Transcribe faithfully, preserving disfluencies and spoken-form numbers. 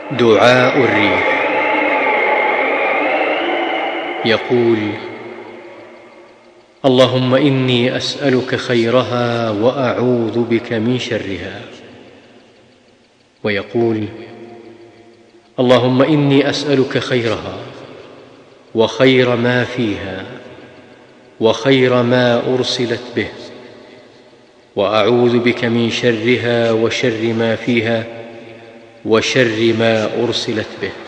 دعاء الريح. يقول: اللهم إني أسألك خيرها وأعوذ بك من شرها. ويقول: اللهم إني أسألك خيرها وخير ما فيها وخير ما أرسلت به، وأعوذ بك من شرها وشر ما فيها وشر ما أرسلت به.